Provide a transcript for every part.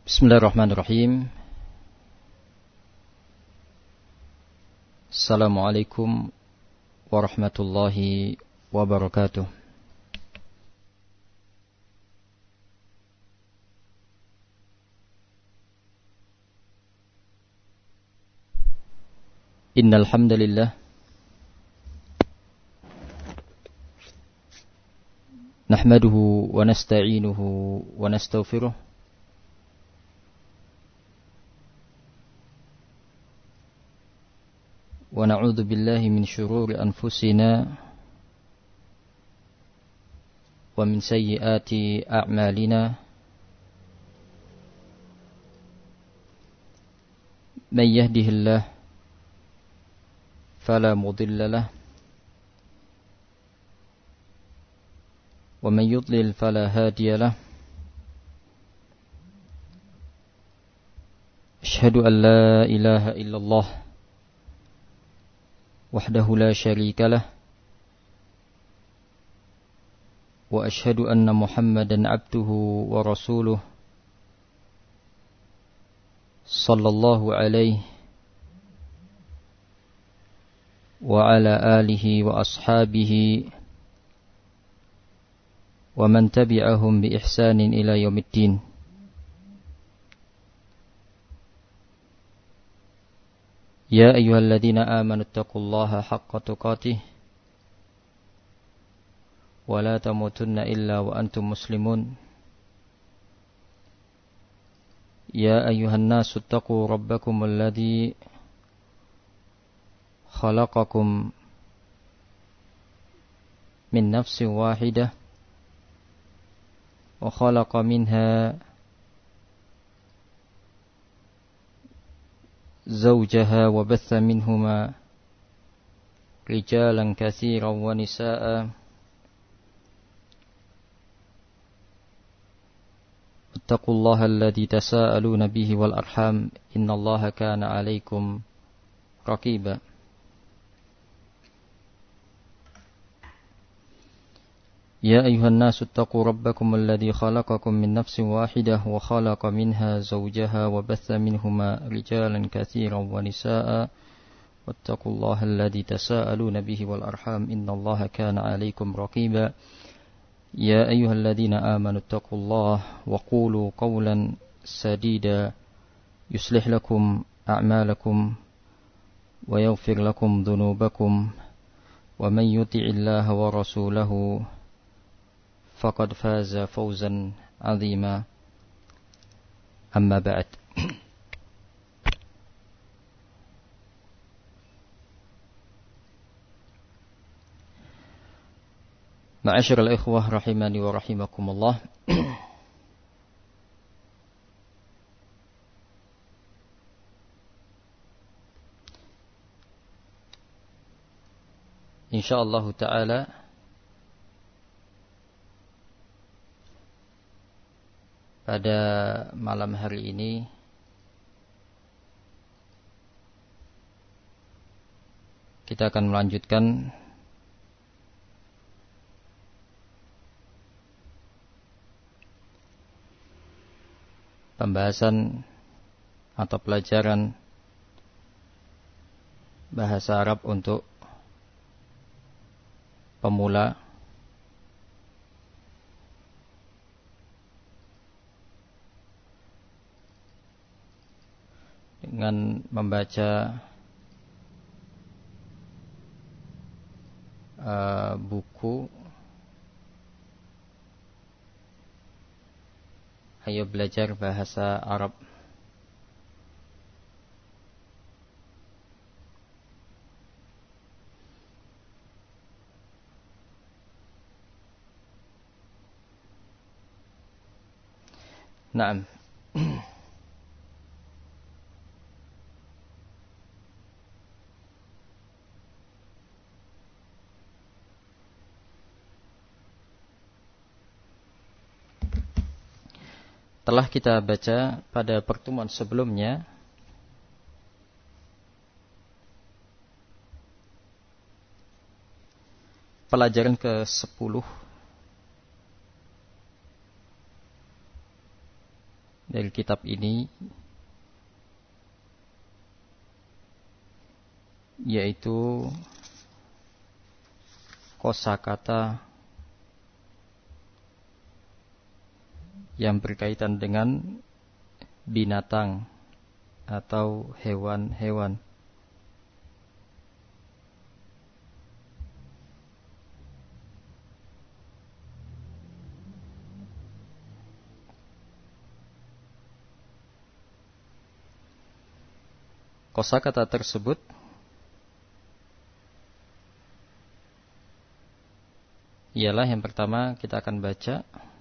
Bismillahirrahmanirrahim. Assalamualaikum warahmatullahi wabarakatuh. Innal hamdalillah nahmaduhu wa nasta'inuhu wa nastaghfiruh wa na'udzu billahi min syururi anfusina wa min sayyiati a'malina. Man yahdihillahu fala mudilla lahu wa man yudlil fala hadiya lahu. Asyhadu an la ilaha illallah wahdahu la syarika lah wa asyhadu anna Muhammadan abduhu wa rasuluh sallallahu alaihi wa ala alihi wa ashabihi wa man tabi'ahum bi ihsanin ila yaumiddin. Ya ayyuhalladzina amanu taqullaha haqqa tuqatih wa la tamutunna illa wa antum muslimun. Ya ayyuhan nasu taqu rabbakum alladzi khalaqakum min nafsin wahidah wa khalaqa minha زوجها وبث منهما رجالا كثيرا ونساء اتقوا الله الذي تساءلون به والأرحام إن الله كان عليكم رقيبا. يا أيها الناس اتقوا ربكم الذي خلقكم من نفس واحدة وخلق منها زوجها وبث منهما رجالا كثيرا ونساء واتقوا الله الذي تساءلون به والأرحام إن الله كان عليكم رقيبا. يا أيها الذين آمنوا اتقوا الله وقولوا قولا سديدا يصلح لكم أعمالكم ويغفر لكم ذنوبكم ومن يطع الله ورسوله faqad faza fawzan 'azima. Amma ba'd. Ma'asyiral ikhwah rahimani wa rahimakumullah. Insyaallah taala pada malam hari ini kita akan melanjutkan pembahasan atau pelajaran bahasa Arab untuk pemula dengan membaca buku Ayo Belajar Bahasa Arab. Naam. Telah kita baca pada pertemuan sebelumnya pelajaran ke-10 dari kitab ini, yaitu kosakata yang berkaitan dengan binatang atau hewan-hewan. Kosakata tersebut ialah yang pertama kita akan baca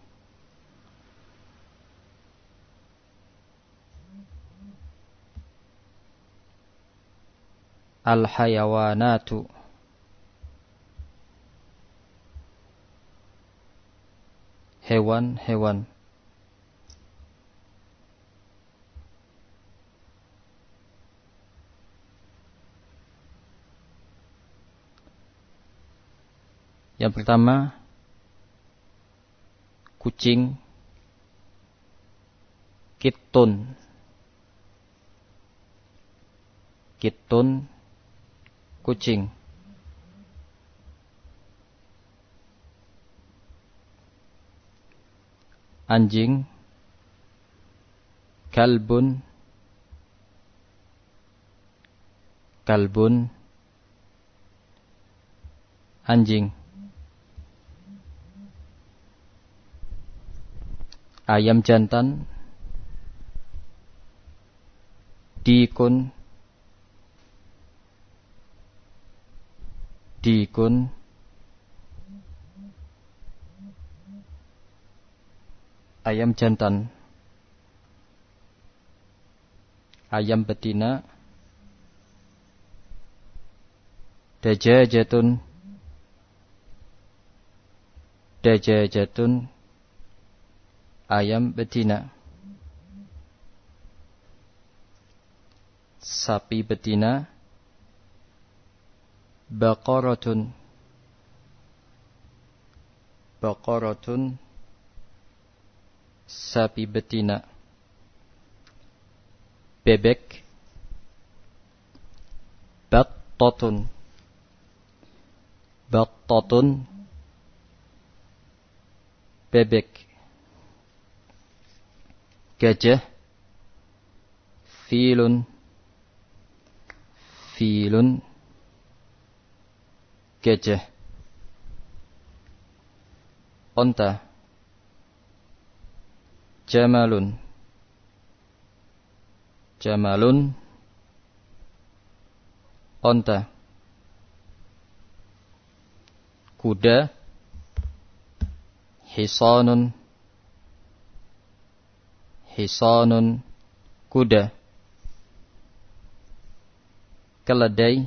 al-hayawanatu. Hewan-hewan. Yang pertama, kucing, kitun. Kitun, kucing. Anjing, kalbun, kalbun, anjing. Ayam jantan, dikun, dikun. Ayam jantan. Ayam betina, dajajatun, dajajatun. Ayam betina. Sapi betina, baqaratun, baqaratun. Sapi betina. Bebek, battatun, battatun. Bebek. Gajah, filun, filun. Gajah. Onta, jamalun, jamalun. Onta. Kuda, hisanun, hisanun. Kuda. Keledai,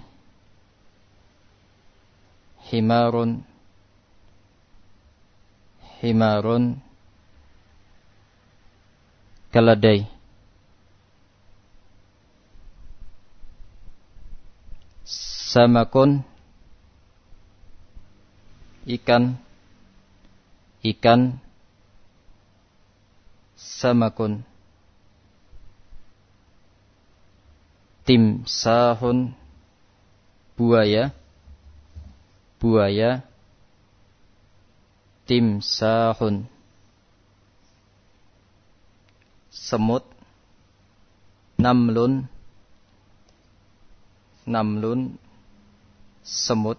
himarun, himarun. Keledai. Samakun, ikan, ikan. Samakun. Timsahun, buaya, buaya. Timsahun. Semut, namlun, namlun. Semut.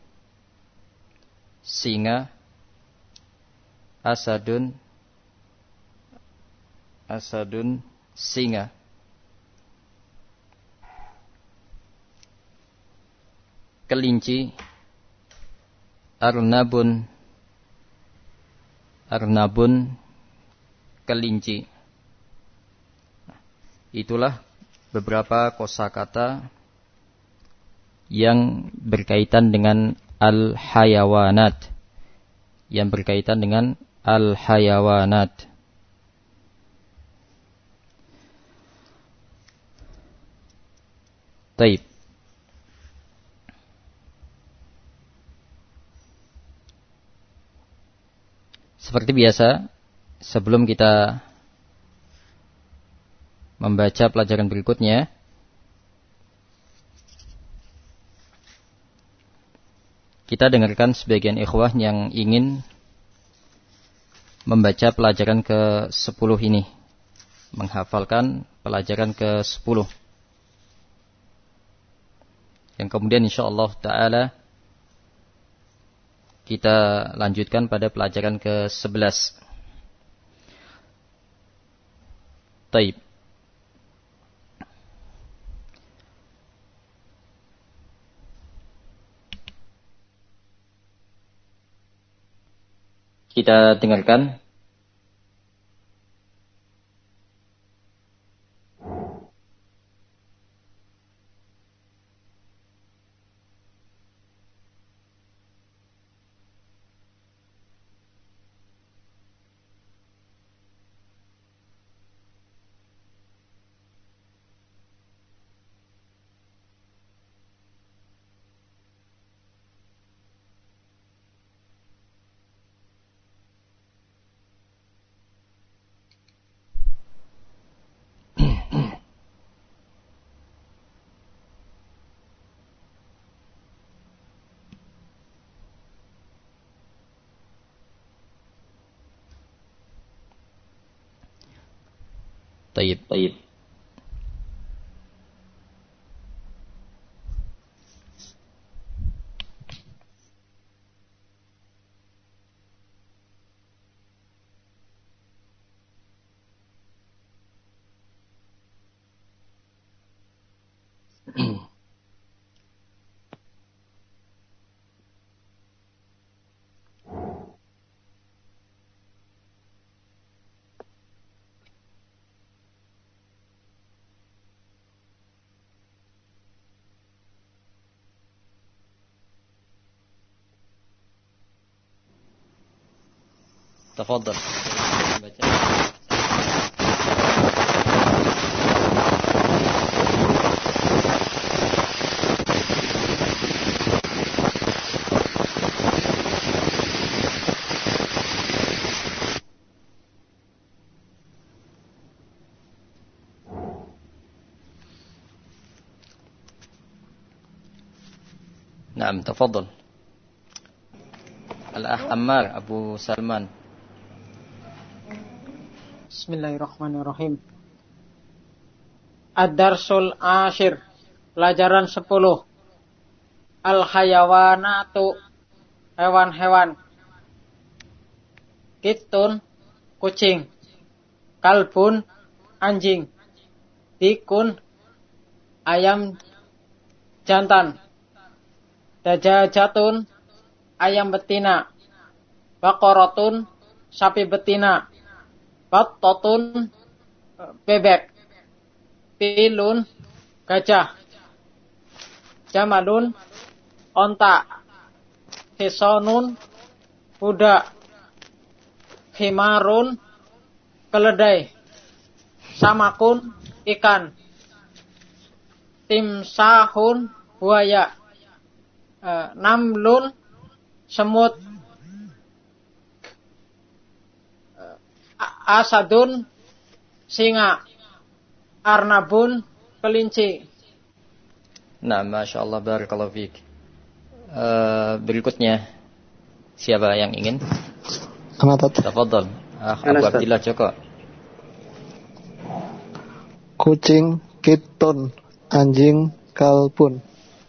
Singa, asadun, asadun. Singa. Kelinci, arnabun, arnabun. Kelinci. Itulah beberapa kosakata yang berkaitan dengan al-hayawanat, yang berkaitan dengan al-hayawanat. Taib. Seperti biasa, sebelum kita membaca pelajaran berikutnya, kita dengarkan sebagian ikhwah yang ingin membaca pelajaran ke-10 ini, menghafalkan pelajaran ke-10. Yang kemudian insyaallah ta'ala kita lanjutkan pada pelajaran ke-11. Taib. Kita dengarkan. Taib. Tafadhal. Naam, tafadhal. Al-Akh Ammar Abu Salman. Bismillahirrahmanirrahim. Ad-Darsul Ashir, pelajaran 10. Al-Hayawanatu, hewan-hewan. Kitun, kucing. Kalbun, anjing. Tikun, ayam jantan. Dajajatun, ayam betina. Baqaratun, sapi betina. Battotun, bebek. Pilun, gajah. Jamalun, onta. Hisonun, kuda. Himarun, keledai. Samakun, ikan. Timsahun, buaya. Namlun, semut. Asadun, singa. Arnabun, kelinci. Nah, Masya Allah, barakallahu fiik. Berikutnya, siapa yang ingin? Tafadhal, Abu Abdillah Joko. Kucing, kitun, anjing, kalbun.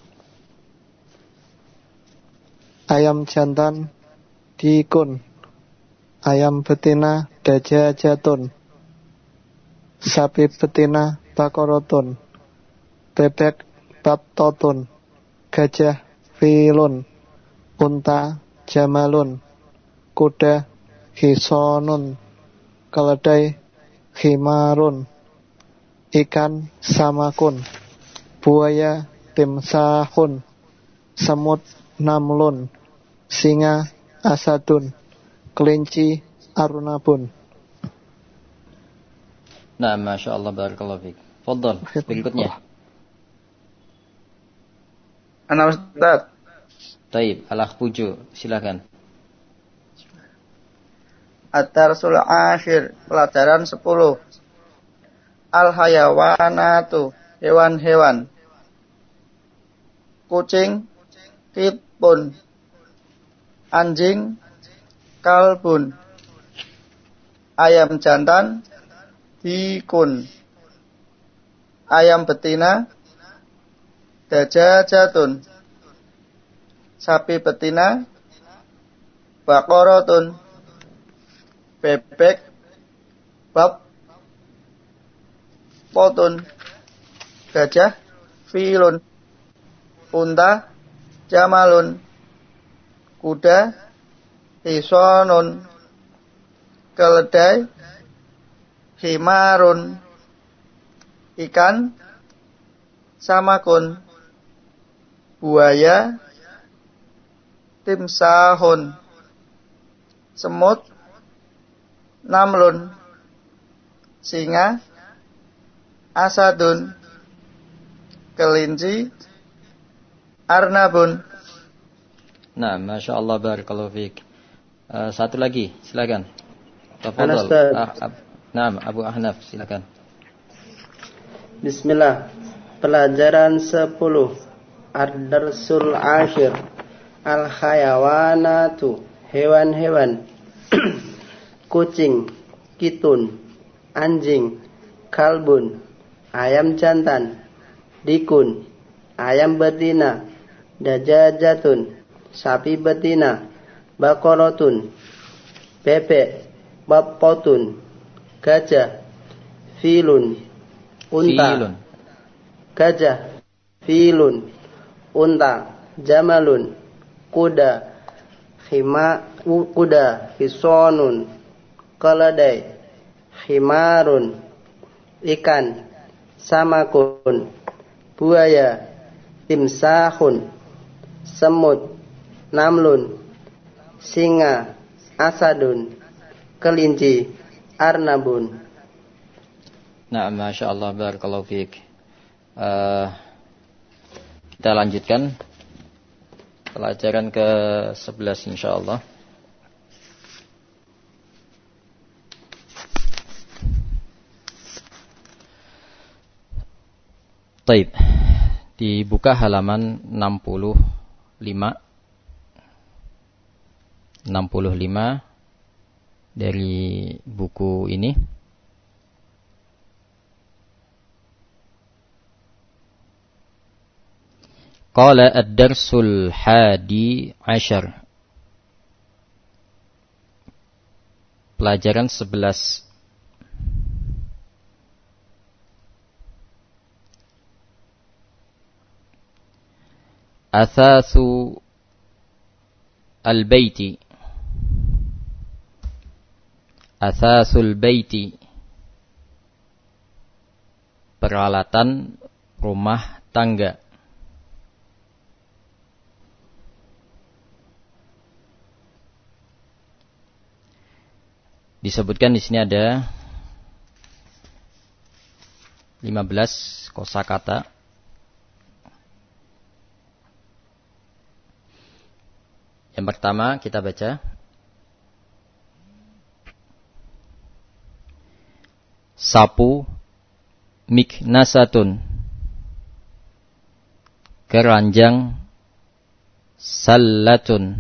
Ayam jantan, tikun. Ayam betina, dajajatun. Sapi betina, baqaratun. Bebek, battotun. Gajah, filun. Unta, jamalun. Kuda, hisonun. Keledai, himarun. Ikan, samakun. Buaya, timsahun. Semut, namlun. Singa, asadun. Kelinci, arnabun. Nah, Masya Allah, barakallahu fiik. Fadhal, berikutnya. Ana Ustaz. Taib, Al-Akh Puju, silakan. Ad-Darsul Ashir, pelajaran 10. Al-hayawanatu, hewan-hewan. Kucing, kitbun. Anjing, kalbun. Ayam jantan, dikun. Ayam betina, dajajatun. Sapi betina, baqaratun. Bebek, potun. Gajah, filun. Unta, jamalun. Kuda, hisonun. Keledai, himarun. Ikan, samakun. Buaya, timsahun. Semut, namlun. Singa, asadun. Kelinci, arnabun. Nah, Masya Allah, barakallahu fiik. Satu lagi, silakan. Ana Tafadhal. Ustaz. Naam, Abu Ahnaf, silakan. Bismillah. Pelajaran 10. Ad-darsul ashir. Al-hayawanatu, hewan-hewan. Kucing, kitun, anjing, kalbun, ayam jantan, dikun, ayam betina, dajajatun, sapi betina, baqaratun, bebek, potun, gajah, filun, unta, Filun. gajah, filun, unta, jamalun, kuda, hisonun, keledai, himarun, ikan, samakun, buaya, timsahun, semut, namlun, singa, asadun, kelinci, arnabun. Nah, Masya Allah, barakallahu fiik. Kita lanjutkan pelajaran ke-11 insyaallah. Taib. Dibuka halaman 65 dari buku ini. Qala ad-darsul hadi ashar. Pelajaran 11. Athathu al-baiti. Athathul baiti. Peralatan rumah tangga. Disebutkan di sini ada 15 kosakata. Yang pertama kita baca sapu, miknasatun, keranjang, sallatun,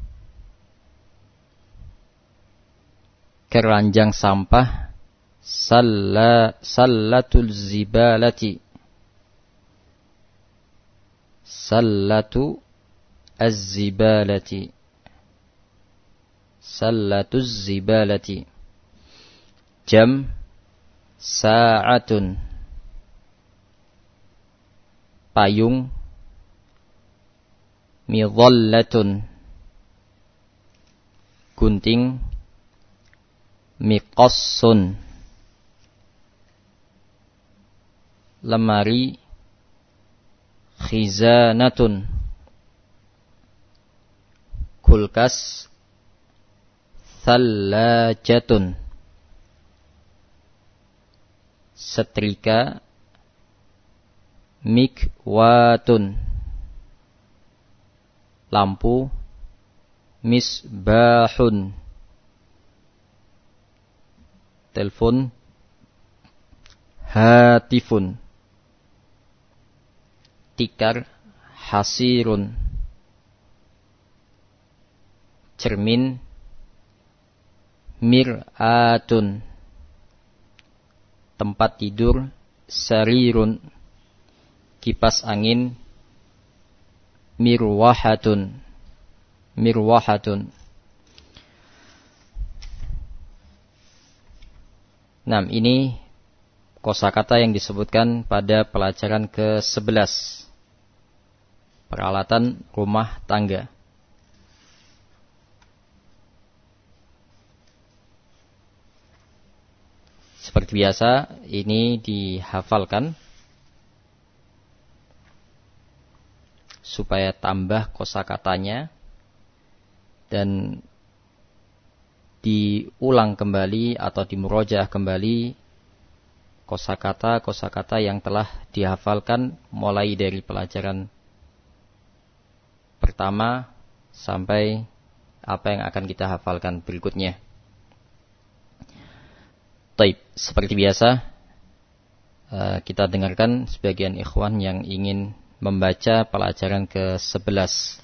keranjang sampah, sallatul zibalati, sallatu az-zibalati, sallatuz zibalati, jam, sa'atun, payung, midhallatun, gunting, miqassun, lemari, khizanatun, kulkas, thallajatun, setrika, mikwatun, lampu, misbahun, telepon, hatifun, tikar, hasirun, cermin, mir'atun, tempat tidur, sarirun, kipas angin, mirwahatun, mirwahatun. Nah, ini kosakata yang disebutkan pada pelajaran ke-11, peralatan rumah tangga. Seperti biasa, ini dihafalkan supaya tambah kosakatanya dan diulang kembali atau dimurojaah kembali kosakata yang telah dihafalkan mulai dari pelajaran pertama sampai apa yang akan kita hafalkan berikutnya. Taib, seperti biasa kita dengarkan sebagian ikhwan yang ingin membaca pelajaran ke-11.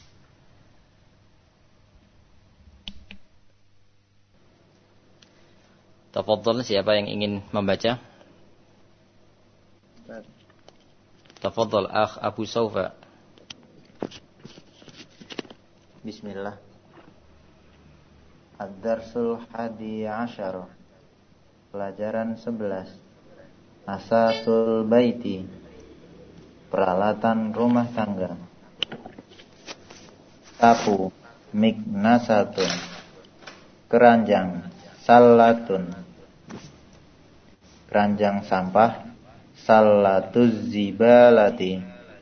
Tafadhal, siapa yang ingin membaca? Tafadhal akh Abu Saufa. Bismillah. Ad-Darsul Hadi Asyar. Pelajaran 11. Asasul Baiti. Peralatan rumah tangga. Sapu, miknasatun, keranjang, salatun, keranjang sampah, salatuz zibalati,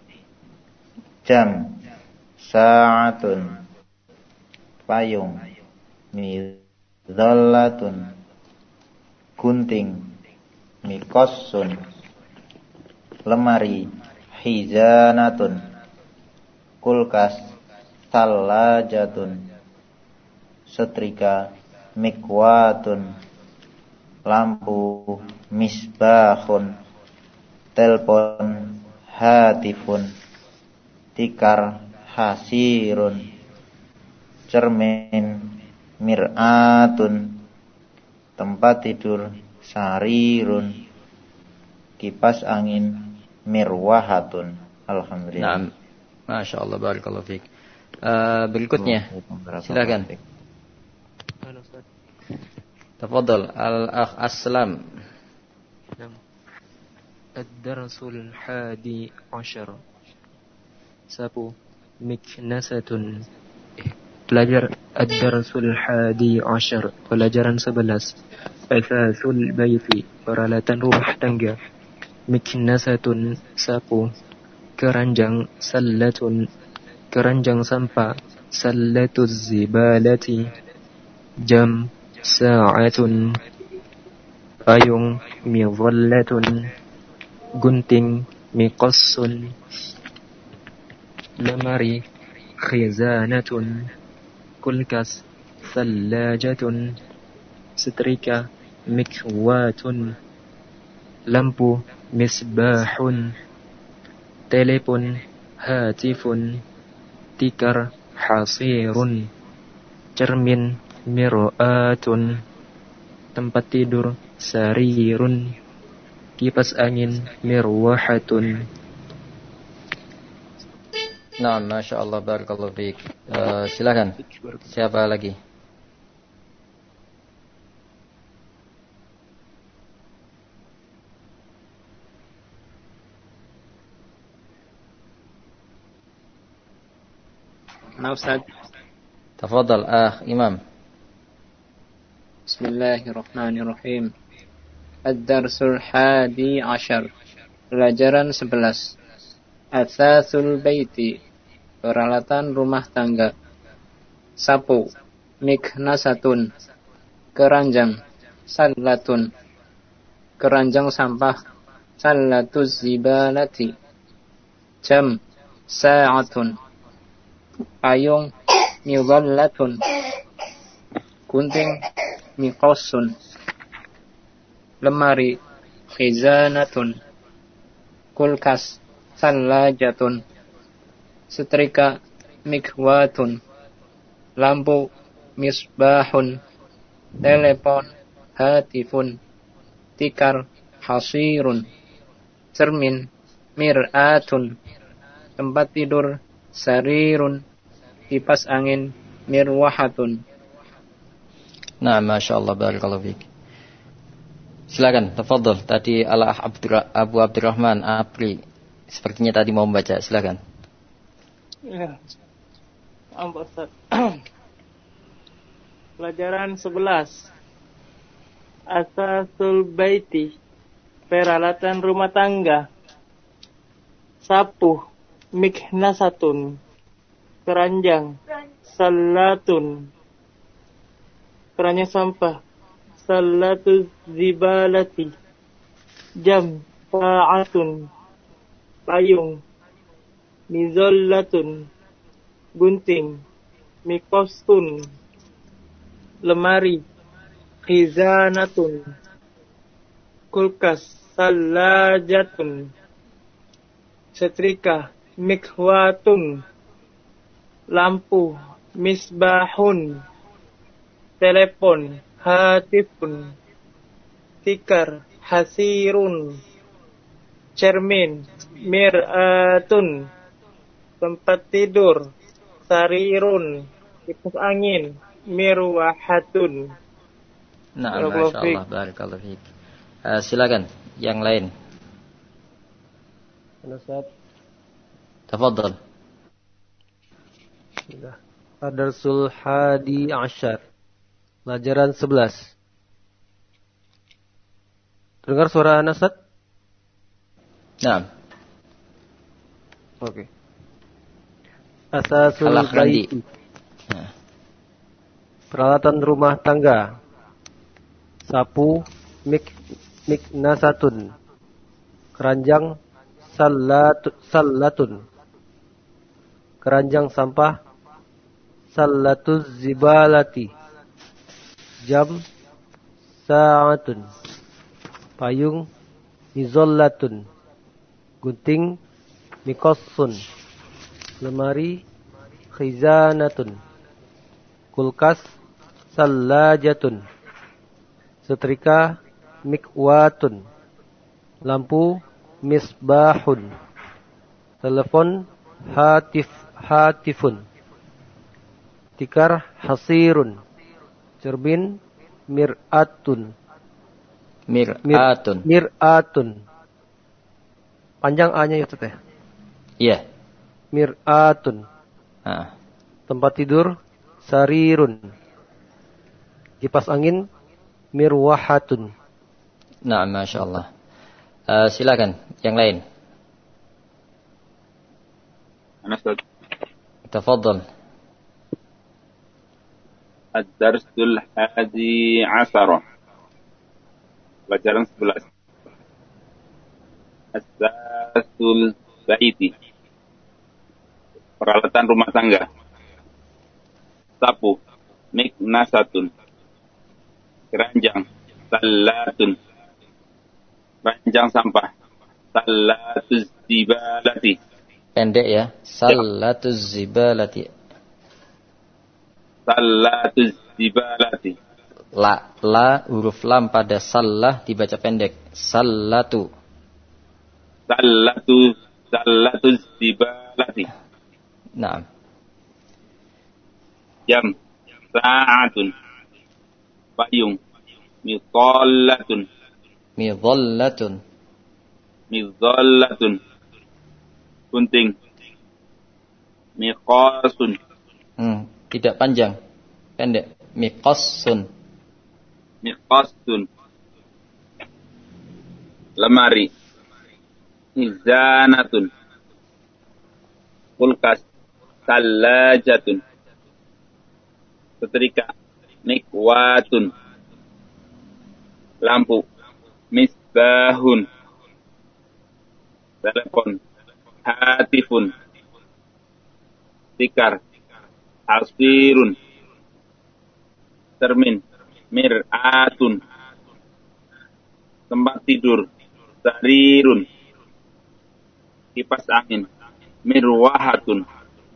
jam, sa'atun, payung, midhallatun, gunting, mikossun, lemari, hizanatun, kulkas, salajatun, setrika, mikwatun, lampu, misbahun, telpon, hatifun, tikar, hasirun, cermin, mir'atun, tempat tidur, sarirun, kipas angin, mirwahatun. Alhamdulillah. Naam. Masya Allah, barakallahu fiik. Berikutnya, silakan. Tafadhal al-akh Aslam. Ad-Darsul Hadi Asyar. Sapu, miknasatun. Pelajar Ad-Darsul Hadi Asyar. Pelajaran 11. Asasul Baiti. Peralatan rumah tangga. Miknasatun, sapu. Keranjang, sallatun, keranjang sampah, sallatuz zibalati, jam, sa'atun, payung, midhallatun, gunting, miqassun, lemari, khizanatun, kulkas, thalajatun, setrika, mikwatun, lampu, misbahun, telepon, hatifun, tikar, hasirun, cermin, mir'atun, tempat tidur, sarirun, kipas angin, mirwahatun. Nah, Masya Allah, barakallahu fiik. Silakan. Siapa lagi? Ustaz. Tafadhal akh Imam. Bismillahirrahmanirrahim. Ad-Darsul Hadi Asyar. Pelajaran 11. Asasul Baiti. Peralatan rumah tangga. Sapu, miknasatun, keranjang, sallatun, keranjang sampah, sallatuz zibalati, jam, sa'atun, payung, midhallatun, gunting, miqassun, lemari, khizanatun, kulkas, thalajatun, setrika, mikwatun, lampu, misbahun, telepon, hatifun, tikar, hasirun, cermin, mir'atun, tempat tidur, sarirun, kipas angin, mirwahatun. Nah, Masya Allah, barakallahu fiik. Silakan, tafadhol. Tadi Abu Abdurrahman Apri sepertinya tadi mau membaca, silakan. Ya. Ustaz. Pelajaran 11. Asasul baiti, peralatan rumah tangga. Sapu, miknasatun, keranjang, salatun, keranjang sampah, salatu zibalati, jam, sa'atun, payung, mizollatun, gunting, mikostun, lemari, khizanatun, kulkas, salajatun, setrika, mikhwatun, lampu, misbahun, telepon, hatifun, tikar, hasirun, cermin, mir'atun, tempat tidur, sarirun, kipas angin, mirwahatun. Nah, Masya Allah, barakallahu fiik. Silakan, yang lain. Ustaz. Tafadhol. Ad-Darsul Hadi Asyar. Pelajaran 11. Dengar suara Anas, Ustaz? Nah. Oke. Asasul baiti. Nah. Peralatan rumah tangga. Sapu, miknasatun, keranjang, sallatun, keranjang sampah, sallatuz zibalati, jam, sa'atun, payung, mizollatun, gunting, mikossun, lemari, khizanatun, kulkas, salajatun, setrika, mikwatun, lampu, misbahun, telepon, hatifun, tikar, hasirun, cermin, mir'atun. Panjang A-nya ya, Teh? Iya. Mir'atun. Tempat tidur, sarirun. Kipas angin, mirwahatun. Nah, Masya Allah. Silakan, yang lain. Tafadhol. Ad-Darsul Hadi Asara. Pelajaran 11. Asasul baiti, peralatan rumah tangga. Sapu, miknasatun, keranjang, salatun, keranjang sampah, salatuz zibalati. Pendek ya, salatuz zibalati. Salatuz zibalati. La huruf lam pada salah dibaca pendek. Salatu. Salatuz zibalati. Naam. Jam, sa'atun, payung, midhallatun, gunting, miqasun. Tidak panjang, pendek. Miqasun, lemari, khizanatun, kulkas, salajatun, setrika, mikwatun, lampu, misbahun, telepon, hatifun, tikar, hasirun, cermin, mir'atun, tempat tidur, sarirun, kipas angin, mirwahatun.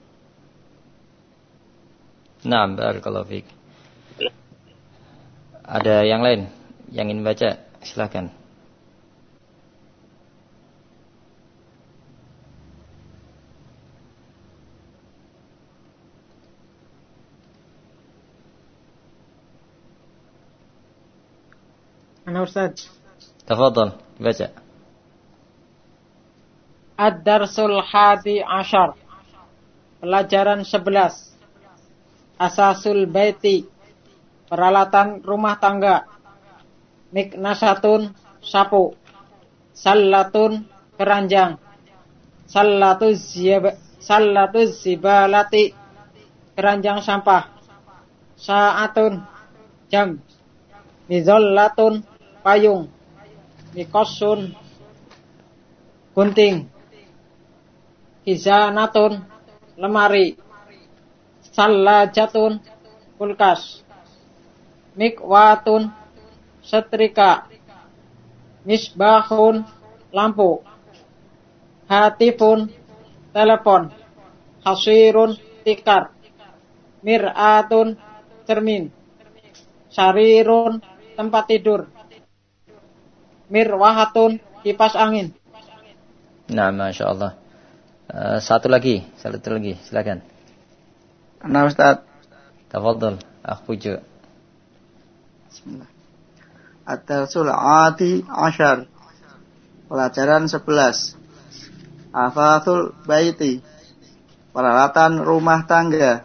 Nah, barakallahu fiik. Ada yang lain yang ingin baca? Silakan. Ana Ustaz. Tafadhal, baca. Ad-Darsul Hadi Ashar. Pelajaran 11. Asasul Baiti. Peralatan rumah tangga. Miknasatun, sapu. Sallatun, keranjang. Sallatuz zibalati, keranjang sampah. Sa'atun, jam. Mizollatun, payung. Mikosun, gunting. Kizanatun, lemari. Sallajatun, kulkas. Mikwatun, setrika. Misbahun, lampu. Hatifun, telepon. Hasirun, tikar. Mir'atun, cermin. Sarirun, tempat tidur. Mirwahatun, kipas angin. Nah, Masya Allah. Satu lagi, silakan. Nah Ustaz. Tafadhal, Pujo. Bismillah. At-Darsul Hadi Ashar. Pelajaran 11. Afathul Baiti. Peralatan rumah tangga.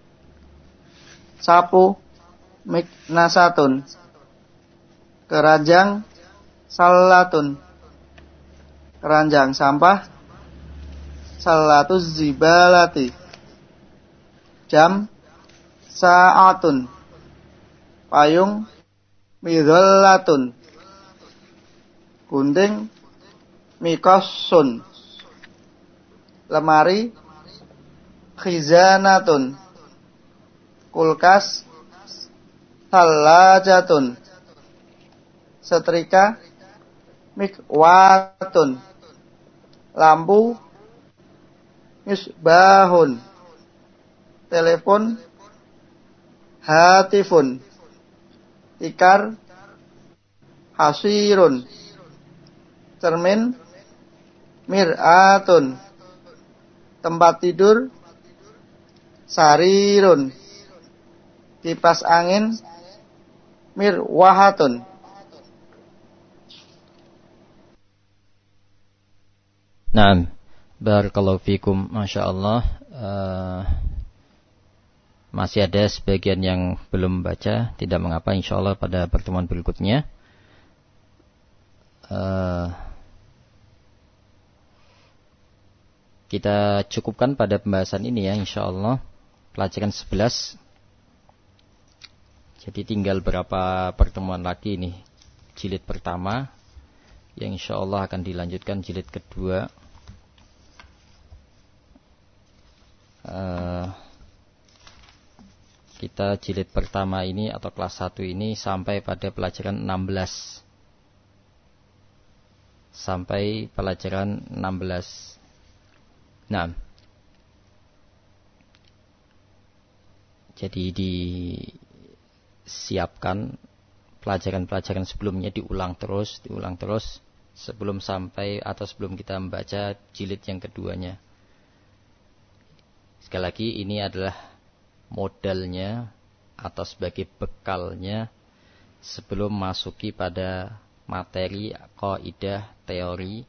Sapu, miknasatun. Keranjang, sallatun. Keranjang sampah, sallatuz zibalati. Jam, sa'atun. Payung, midollatun. Gunting, mikosun. Lemari, khizanatun. Kulkas, thalajatun. Setrika, mikwatun. Lampu, misbahun. Telepon, hatifun. Tikar, hasirun. Cermin, mir'atun. Tempat tidur, sarirun. Kipas angin, mirwahatun. Naam, barakallahu fikum, Masya Allah. Masih ada sebagian yang belum baca, tidak mengapa, insya Allah pada pertemuan berikutnya. Kita cukupkan pada pembahasan ini ya, insya Allah. Pelajaran 11. Jadi tinggal berapa pertemuan lagi nih. Jilid pertama, yang insya Allah akan dilanjutkan jilid kedua. Kita jilid pertama ini atau kelas 1 ini sampai pada pelajaran 16. Sampai pelajaran 16. Nah, jadi disiapkan pelajaran-pelajaran sebelumnya diulang terus sebelum sampai atau sebelum kita membaca jilid yang keduanya. Sekali lagi, ini adalah modalnya atau sebagai bekalnya sebelum masuki pada materi, kaidah, teori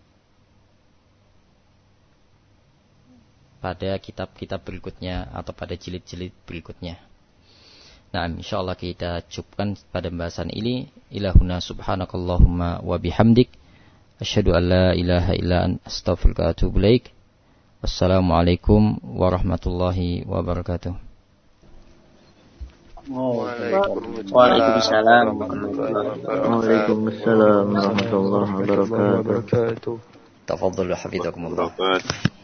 pada kitab-kitab berikutnya atau pada jilid-jilid berikutnya. Nah, insyaallah kita cukupkan pada pembahasan ini. Ilahuna subhanakallahumma wa bihamdik asyhadu an la ilaha illa anta astaghfiruka wa atubu ilaik. Wassalamualaikum warahmatullahi wabarakatuh. Waalaikumsalam warahmatullahi wabarakatuh. Tafadhalu hafizakumullah.